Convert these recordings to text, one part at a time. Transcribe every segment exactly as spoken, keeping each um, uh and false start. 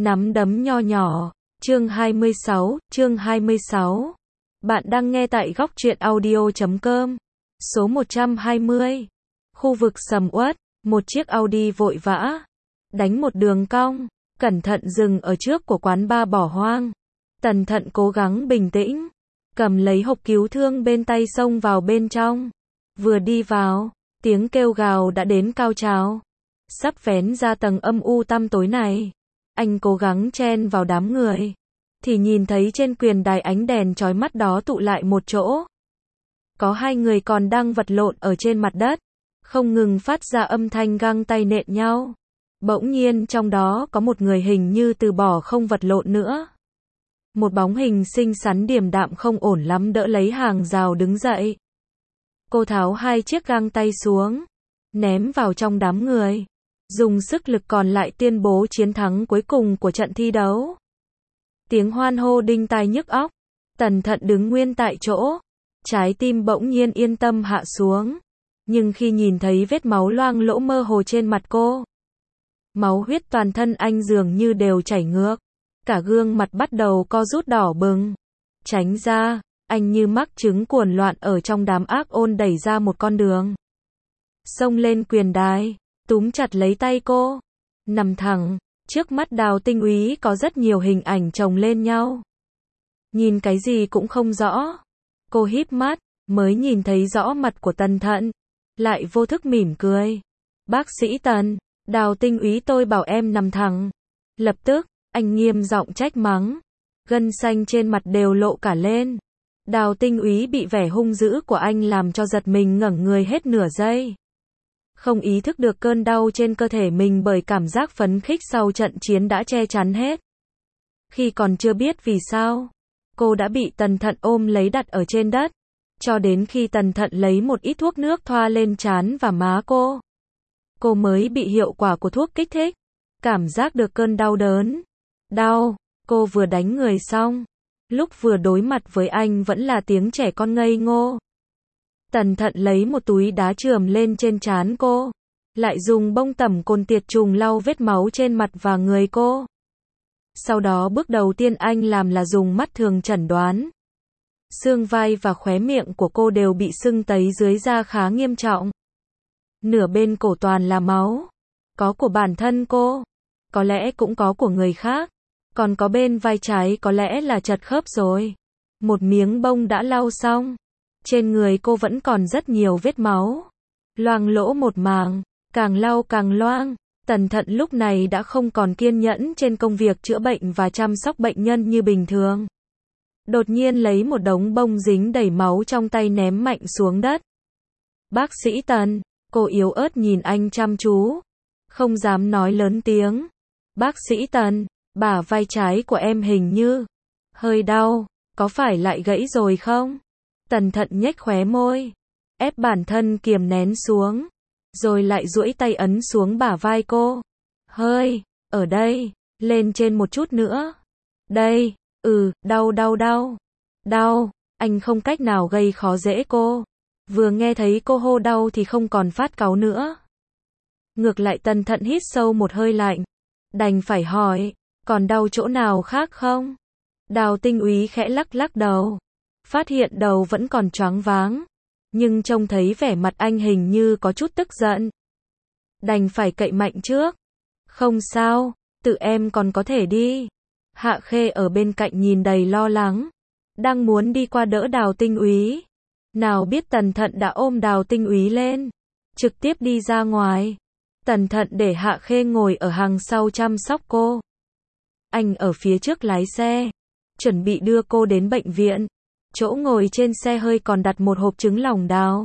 Nắm đấm nho nhỏ, chương hai mươi sáu, chương hai mươi sáu. Bạn đang nghe tại góc truyện audio chấm com. Số một trăm hai mươi. Khu vực sầm uất, một chiếc Audi vội vã, đánh một đường cong, cẩn thận dừng ở trước của quán bar bỏ hoang. Tần Thận cố gắng bình tĩnh, cầm lấy hộp cứu thương bên tay xông vào bên trong. Vừa đi vào, tiếng kêu gào đã đến cao trào. Sắp vén ra tầng âm u tăm tối này, anh cố gắng chen vào đám người, thì nhìn thấy trên quyền đài ánh đèn chói mắt đó tụ lại một chỗ. Có hai người còn đang vật lộn ở trên mặt đất, không ngừng phát ra âm thanh găng tay nện nhau. Bỗng nhiên trong đó có một người hình như từ bỏ không vật lộn nữa. Một bóng hình xinh xắn điềm đạm không ổn lắm đỡ lấy hàng rào đứng dậy. Cô tháo hai chiếc găng tay xuống, ném vào trong đám người, dùng sức lực còn lại tuyên bố chiến thắng cuối cùng của trận thi đấu. Tiếng hoan hô đinh tai nhức óc. Tần Thận đứng nguyên tại chỗ, trái tim bỗng nhiên yên tâm hạ xuống. Nhưng khi nhìn thấy vết máu loang lỗ mơ hồ trên mặt cô, máu huyết toàn thân anh dường như đều chảy ngược, cả gương mặt bắt đầu co rút đỏ bừng. Tránh ra, anh như mắc chứng cuồng loạn ở trong đám ác ôn đẩy ra một con đường. Xông lên quyền đài, túm chặt lấy tay cô, nằm thẳng. Trước mắt Đào Tinh Úy có rất nhiều hình ảnh chồng lên nhau. Nhìn cái gì cũng không rõ. Cô híp mắt, mới nhìn thấy rõ mặt của Tần Thận, lại vô thức mỉm cười. Bác sĩ Tần, Đào Tinh Úy tôi bảo em nằm thẳng. Lập tức, anh nghiêm giọng trách mắng. Gân xanh trên mặt đều lộ cả lên. Đào Tinh Úy bị vẻ hung dữ của anh làm cho giật mình ngẩng người hết nửa giây. Không ý thức được cơn đau trên cơ thể mình bởi cảm giác phấn khích sau trận chiến đã che chắn hết. Khi còn chưa biết vì sao, cô đã bị Tần Thận ôm lấy đặt ở trên đất, cho đến khi Tần Thận lấy một ít thuốc nước thoa lên trán và má cô. Cô mới bị hiệu quả của thuốc kích thích, cảm giác được cơn đau đớn. Đau, cô vừa đánh người xong, lúc vừa đối mặt với anh vẫn là tiếng trẻ con ngây ngô. Tần Thận lấy một túi đá chườm lên trên trán cô, lại dùng bông tẩm cồn tiệt trùng lau vết máu trên mặt và người cô. Sau đó bước đầu tiên anh làm là dùng mắt thường chẩn đoán. Xương vai và khóe miệng của cô đều bị sưng tấy dưới da khá nghiêm trọng. Nửa bên cổ toàn là máu, có của bản thân cô, có lẽ cũng có của người khác, còn có bên vai trái có lẽ là chật khớp rồi. Một miếng bông đã lau xong. Trên người cô vẫn còn rất nhiều vết máu, loang lỗ một mảng, càng lau càng loang. Tần Thận lúc này đã không còn kiên nhẫn trên công việc chữa bệnh và chăm sóc bệnh nhân như bình thường. Đột nhiên lấy một đống bông dính đầy máu trong tay ném mạnh xuống đất. Bác sĩ Tần, cô yếu ớt nhìn anh chăm chú, không dám nói lớn tiếng. Bác sĩ Tần, bả vai trái của em hình như hơi đau, có phải lại gãy rồi không? Tần Thận nhếch khóe môi, ép bản thân kiềm nén xuống, rồi lại duỗi tay ấn xuống bả vai cô. Hơi, ở đây, lên trên một chút nữa. Đây, ừ, đau đau đau, đau, anh không cách nào gây khó dễ cô. Vừa nghe thấy cô hô đau thì không còn phát cáu nữa. Ngược lại Tần Thận hít sâu một hơi lạnh, đành phải hỏi, còn đau chỗ nào khác không? Đào Tinh Úy khẽ lắc lắc đầu. Phát hiện đầu vẫn còn choáng váng, nhưng trông thấy vẻ mặt anh hình như có chút tức giận. Đành phải cậy mạnh trước. Không sao, tự em còn có thể đi. Hạ Khê ở bên cạnh nhìn đầy lo lắng, đang muốn đi qua đỡ Đào Tinh Úy. Nào biết Tần Thận đã ôm Đào Tinh Úy lên, trực tiếp đi ra ngoài. Tần Thận để Hạ Khê ngồi ở hàng sau chăm sóc cô. Anh ở phía trước lái xe, chuẩn bị đưa cô đến bệnh viện. Chỗ ngồi trên xe hơi còn đặt một hộp trứng lòng đào.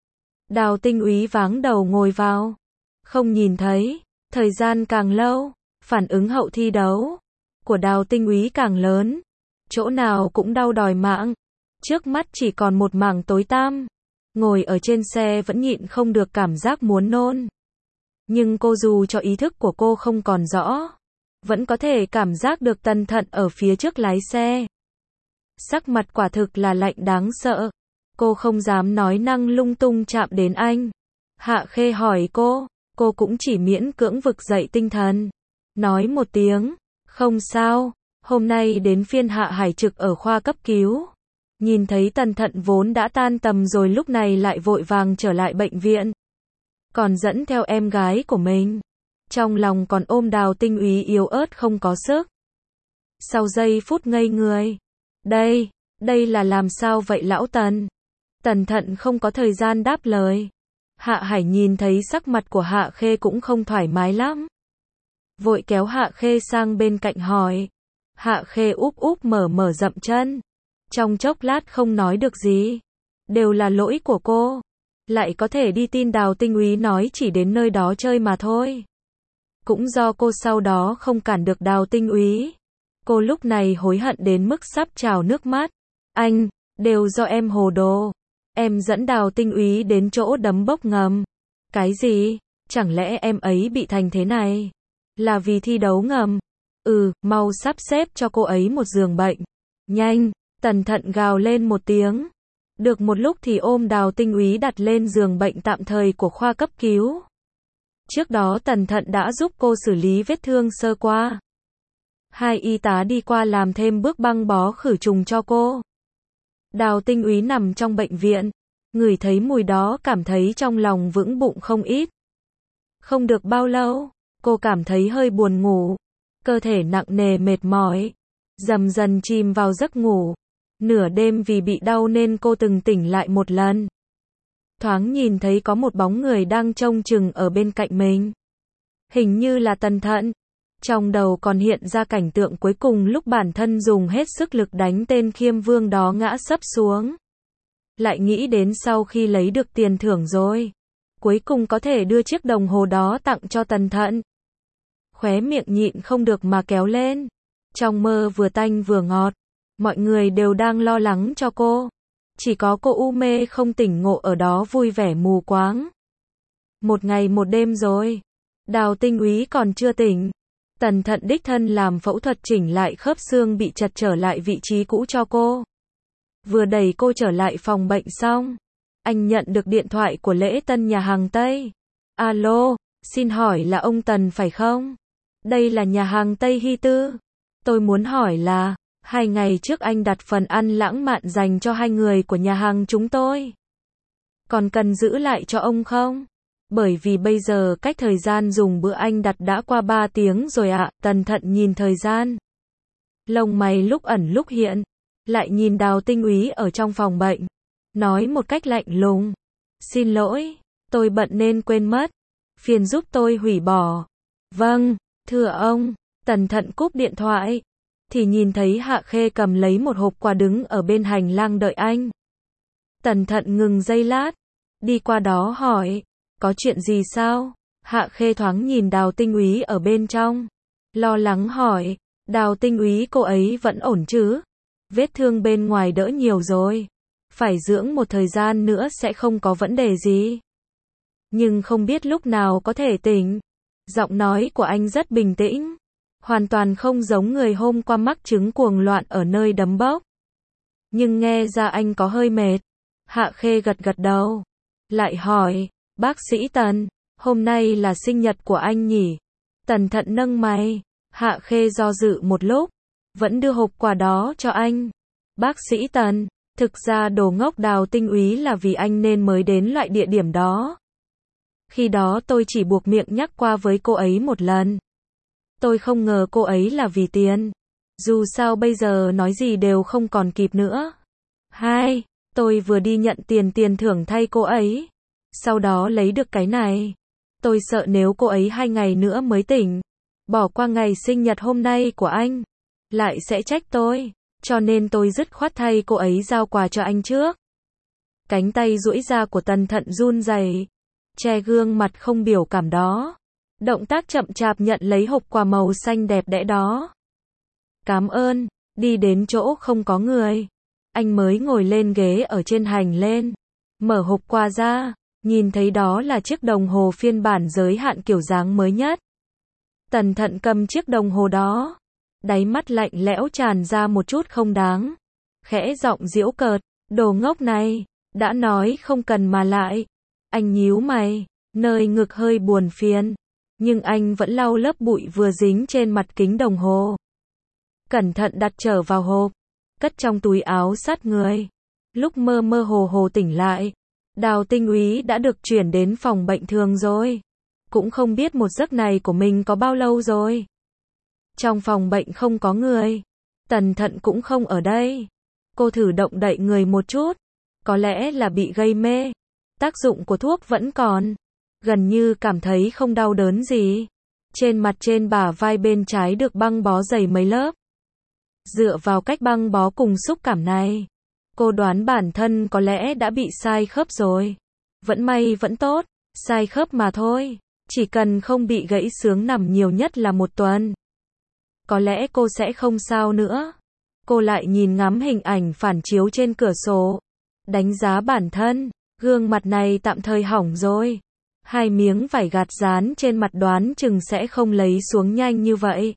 Đào Tinh Úy váng đầu ngồi vào, không nhìn thấy. Thời gian càng lâu, phản ứng hậu thi đấu của Đào Tinh Úy càng lớn, chỗ nào cũng đau đòi mạng. Trước mắt chỉ còn một mảng tối tăm. Ngồi ở trên xe vẫn nhịn không được cảm giác muốn nôn. Nhưng cô dù cho ý thức của cô không còn rõ, vẫn có thể cảm giác được Tần Thận ở phía trước lái xe. Sắc mặt quả thực là lạnh đáng sợ. Cô không dám nói năng lung tung chạm đến anh. Hạ Khê hỏi cô, cô cũng chỉ miễn cưỡng vực dậy tinh thần, nói một tiếng, Không sao, hôm nay đến phiên Hạ Hải trực ở khoa cấp cứu. Nhìn thấy Tần Thận vốn đã tan tầm rồi lúc này lại vội vàng trở lại bệnh viện. Còn dẫn theo em gái của mình. Trong lòng còn ôm Đào Tinh Úy yếu ớt không có sức. Sau giây phút ngây người. Đây, đây là làm sao vậy lão Tần? Tần Thận không có thời gian đáp lời. Hạ Hải nhìn thấy sắc mặt của Hạ Khê cũng không thoải mái lắm. Vội kéo Hạ Khê sang bên cạnh hỏi. Hạ Khê úp úp mở mở dậm chân. Trong chốc lát không nói được gì. Đều là lỗi của cô. Lại có thể đi tin Đào Tinh Úy nói chỉ đến nơi đó chơi mà thôi. Cũng do cô sau đó không cản được Đào Tinh Úy. Cô lúc này hối hận đến mức sắp trào nước mắt. Anh, đều do em hồ đồ. Em dẫn Đào Tinh Úy đến chỗ đấm bốc ngầm. Cái gì? Chẳng lẽ em ấy bị thành thế này? Là vì thi đấu ngầm? Ừ, mau sắp xếp cho cô ấy một giường bệnh. Nhanh, Tần Thận gào lên một tiếng. Được một lúc thì ôm Đào Tinh Úy đặt lên giường bệnh tạm thời của khoa cấp cứu. Trước đó Tần Thận đã giúp cô xử lý vết thương sơ qua. Hai y tá đi qua làm thêm bước băng bó khử trùng cho cô. Đào Tinh Úy nằm trong bệnh viện, ngửi thấy mùi đó cảm thấy trong lòng vững bụng không ít. Không được bao lâu, cô cảm thấy hơi buồn ngủ, cơ thể nặng nề mệt mỏi, dần dần chìm vào giấc ngủ. Nửa đêm vì bị đau nên cô từng tỉnh lại một lần. Thoáng nhìn thấy có một bóng người đang trông chừng ở bên cạnh mình. Hình như là Tần Thận. Trong đầu còn hiện ra cảnh tượng cuối cùng lúc bản thân dùng hết sức lực đánh tên Khiêm Vương đó ngã sấp xuống. Lại nghĩ đến sau khi lấy được tiền thưởng rồi, cuối cùng có thể đưa chiếc đồng hồ đó tặng cho Tần Thận. Khóe miệng nhịn không được mà kéo lên. Trong mơ vừa tanh vừa ngọt, mọi người đều đang lo lắng cho cô. Chỉ có cô u mê không tỉnh ngộ ở đó vui vẻ mù quáng. Một ngày một đêm rồi, Đào Tinh Úy còn chưa tỉnh. Tần Thận đích thân làm phẫu thuật chỉnh lại khớp xương bị chật trở lại vị trí cũ cho cô. Vừa đẩy cô trở lại phòng bệnh xong, anh nhận được điện thoại của lễ tân nhà hàng Tây. Alo, xin hỏi là ông Tần phải không? Đây là nhà hàng Tây Hy Tư. Tôi muốn hỏi là, hai ngày trước anh đặt phần ăn lãng mạn dành cho hai người của nhà hàng chúng tôi. Còn cần giữ lại cho ông không? Bởi vì bây giờ cách thời gian dùng bữa anh đặt đã qua ba tiếng rồi ạ. Tần Thận nhìn thời gian. Lông mày lúc ẩn lúc hiện. Lại nhìn Đào Tinh Úy ở trong phòng bệnh. Nói một cách lạnh lùng. Xin lỗi, tôi bận nên quên mất. Phiền giúp tôi hủy bỏ. Vâng, thưa ông. Tần Thận cúp điện thoại. Thì nhìn thấy Hạ Khê cầm lấy một hộp quà đứng ở bên hành lang đợi anh. Tần Thận ngừng giây lát. Đi qua đó hỏi. Có chuyện gì sao? Hạ Khê thoáng nhìn Đào Tinh Úy ở bên trong. Lo lắng hỏi. Đào Tinh Úy cô ấy vẫn ổn chứ? Vết thương bên ngoài đỡ nhiều rồi. Phải dưỡng một thời gian nữa sẽ không có vấn đề gì. Nhưng không biết lúc nào có thể tỉnh. Giọng nói của anh rất bình tĩnh. Hoàn toàn không giống người hôm qua mắc chứng cuồng loạn ở nơi đấm bốc. Nhưng nghe ra anh có hơi mệt. Hạ Khê gật gật đầu. Lại hỏi. Bác sĩ Tần, hôm nay là sinh nhật của anh nhỉ? Tần Thận nâng mày. Hạ Khê do dự một lúc. Vẫn đưa hộp quà đó cho anh. Bác sĩ Tần, thực ra đồ ngốc Đào Tinh Úy là vì anh nên mới đến loại địa điểm đó. Khi đó tôi chỉ buộc miệng nhắc qua với cô ấy một lần. Tôi không ngờ cô ấy là vì tiền. Dù sao bây giờ nói gì đều không còn kịp nữa. Hai, tôi vừa đi nhận tiền tiền thưởng thay cô ấy. Sau đó lấy được cái này. Tôi sợ nếu cô ấy hai ngày nữa mới tỉnh, bỏ qua ngày sinh nhật hôm nay của anh, lại sẽ trách tôi. Cho nên tôi dứt khoát thay cô ấy giao quà cho anh trước. Cánh tay duỗi ra của Tần Thận run rẩy, che gương mặt không biểu cảm đó. Động tác chậm chạp nhận lấy hộp quà màu xanh đẹp đẽ đó. Cảm ơn, đi đến chỗ không có người. Anh mới ngồi lên ghế ở trên hành lên. Mở hộp quà ra, nhìn thấy đó là chiếc đồng hồ phiên bản giới hạn kiểu dáng mới nhất. Tần Thận cầm chiếc đồng hồ đó. Đáy mắt lạnh lẽo tràn ra một chút không đáng. Khẽ giọng giễu cợt, đồ ngốc này, đã nói không cần mà lại. Anh nhíu mày, nơi ngực hơi buồn phiền. Nhưng anh vẫn lau lớp bụi vừa dính trên mặt kính đồng hồ. cẩn thận đặt trở vào hộp, cất trong túi áo sát người. Lúc mơ mơ hồ hồ tỉnh lại, Đào Tinh Úy đã được chuyển đến phòng bệnh thường rồi. Cũng không biết một giấc này của mình có bao lâu rồi. Trong phòng bệnh không có người. Tần Thận cũng không ở đây. Cô thử động đậy người một chút. Có lẽ là bị gây mê. Tác dụng của thuốc vẫn còn. Gần như cảm thấy không đau đớn gì. Trên mặt trên bả vai bên trái được băng bó dày mấy lớp. Dựa vào cách băng bó cùng xúc cảm này, cô đoán bản thân có lẽ đã bị sai khớp rồi. Vẫn may vẫn tốt, sai khớp mà thôi. Chỉ cần không bị gãy xương nằm nhiều nhất là một tuần. Có lẽ cô sẽ không sao nữa. Cô lại nhìn ngắm hình ảnh phản chiếu trên cửa sổ. Đánh giá bản thân, gương mặt này tạm thời hỏng rồi. Hai miếng vải gạt dán trên mặt đoán chừng sẽ không lấy xuống nhanh như vậy.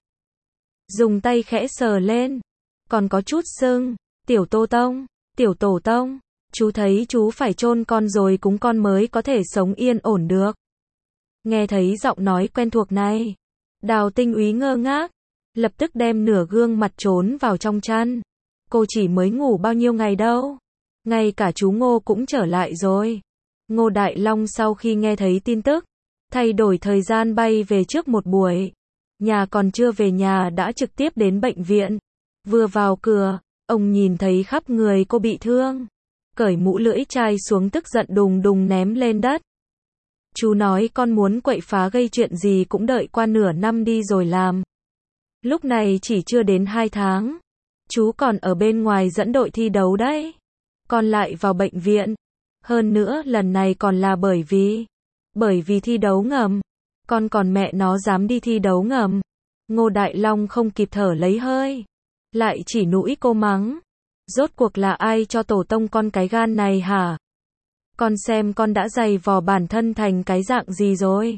Dùng tay khẽ sờ lên. Còn có chút sưng. Tiểu Tô Tông, tiểu Tổ Tông, chú thấy chú phải chôn con rồi cúng con mới có thể sống yên ổn được. Nghe thấy giọng nói quen thuộc này, Đào Tinh Úy ngơ ngác, lập tức đem nửa gương mặt trốn vào trong chăn. Cô chỉ mới ngủ bao nhiêu ngày đâu. Ngay cả chú Ngô cũng trở lại rồi. Ngô Đại Long sau khi nghe thấy tin tức, thay đổi thời gian bay về trước một buổi. Nhà còn chưa về nhà đã trực tiếp đến bệnh viện. Vừa vào cửa, ông nhìn thấy khắp người cô bị thương. Cởi mũ lưỡi chai xuống tức giận đùng đùng ném lên đất. Chú nói con muốn quậy phá gây chuyện gì cũng đợi qua nửa năm đi rồi làm. Lúc này chỉ chưa đến hai tháng. Chú còn ở bên ngoài dẫn đội thi đấu đấy. Con lại vào bệnh viện. Hơn nữa lần này còn là bởi vì Bởi vì thi đấu ngầm. Con còn mẹ nó dám đi thi đấu ngầm. Ngô Đại Long không kịp thở lấy hơi. Lại chỉ nũi cô mắng. Rốt cuộc là ai cho tổ tông con cái gan này hả? Con xem con đã dày vò bản thân thành cái dạng gì rồi.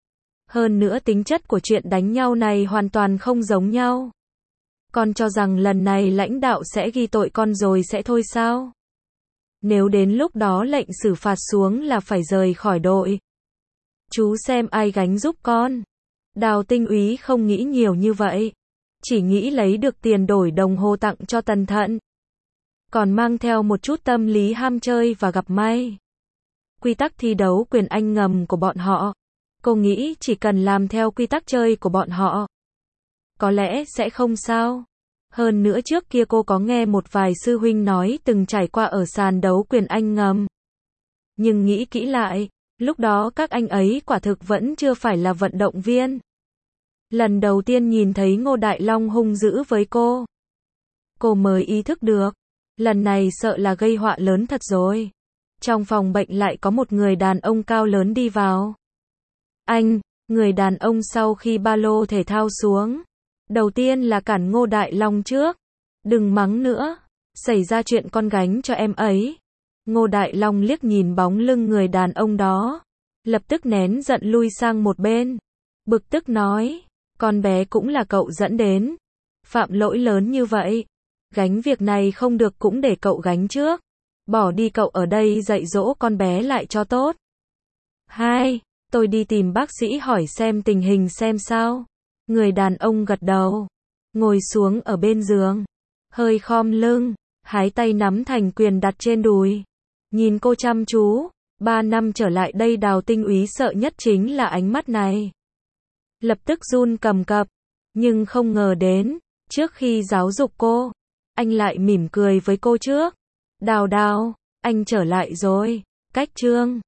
Hơn nữa tính chất của chuyện đánh nhau này hoàn toàn không giống nhau. Con cho rằng lần này lãnh đạo sẽ ghi tội con rồi sẽ thôi sao? Nếu đến lúc đó lệnh xử phạt xuống là phải rời khỏi đội. Chú xem ai gánh giúp con. Đào Tinh Úy không nghĩ nhiều như vậy. Chỉ nghĩ lấy được tiền đổi đồng hồ tặng cho Tần Thận. Còn mang theo một chút tâm lý ham chơi và gặp may. Quy tắc thi đấu quyền Anh ngầm của bọn họ. Cô nghĩ chỉ cần làm theo quy tắc chơi của bọn họ, có lẽ sẽ không sao. Hơn nữa trước kia cô có nghe một vài sư huynh nói từng trải qua ở sàn đấu quyền Anh ngầm. Nhưng nghĩ kỹ lại, lúc đó các anh ấy quả thực vẫn chưa phải là vận động viên. Lần đầu tiên nhìn thấy Ngô Đại Long hung dữ với cô, cô mới ý thức được, lần này sợ là gây họa lớn thật rồi. Trong phòng bệnh lại có một người đàn ông cao lớn đi vào. Anh, người đàn ông sau khi ba lô thể thao xuống, đầu tiên là cản Ngô Đại Long trước. Đừng mắng nữa, xảy ra chuyện con gánh cho em ấy. Ngô Đại Long liếc nhìn bóng lưng người đàn ông đó, lập tức nén giận lui sang một bên. Bực tức nói, con bé cũng là cậu dẫn đến. Phạm lỗi lớn như vậy, gánh việc này không được cũng để cậu gánh trước. Bỏ đi cậu ở đây dạy dỗ con bé lại cho tốt. Hai, tôi đi tìm bác sĩ hỏi xem tình hình xem sao. Người đàn ông gật đầu, ngồi xuống ở bên giường, hơi khom lưng, hai tay nắm thành quyền đặt trên đùi. Nhìn cô chăm chú, ba năm trở lại đây Đào Tinh Úy sợ nhất chính là ánh mắt này. Lập tức run cầm cập, nhưng không ngờ đến, trước khi giáo dục cô, anh lại mỉm cười với cô trước. Đào Đào, anh trở lại rồi, cách chương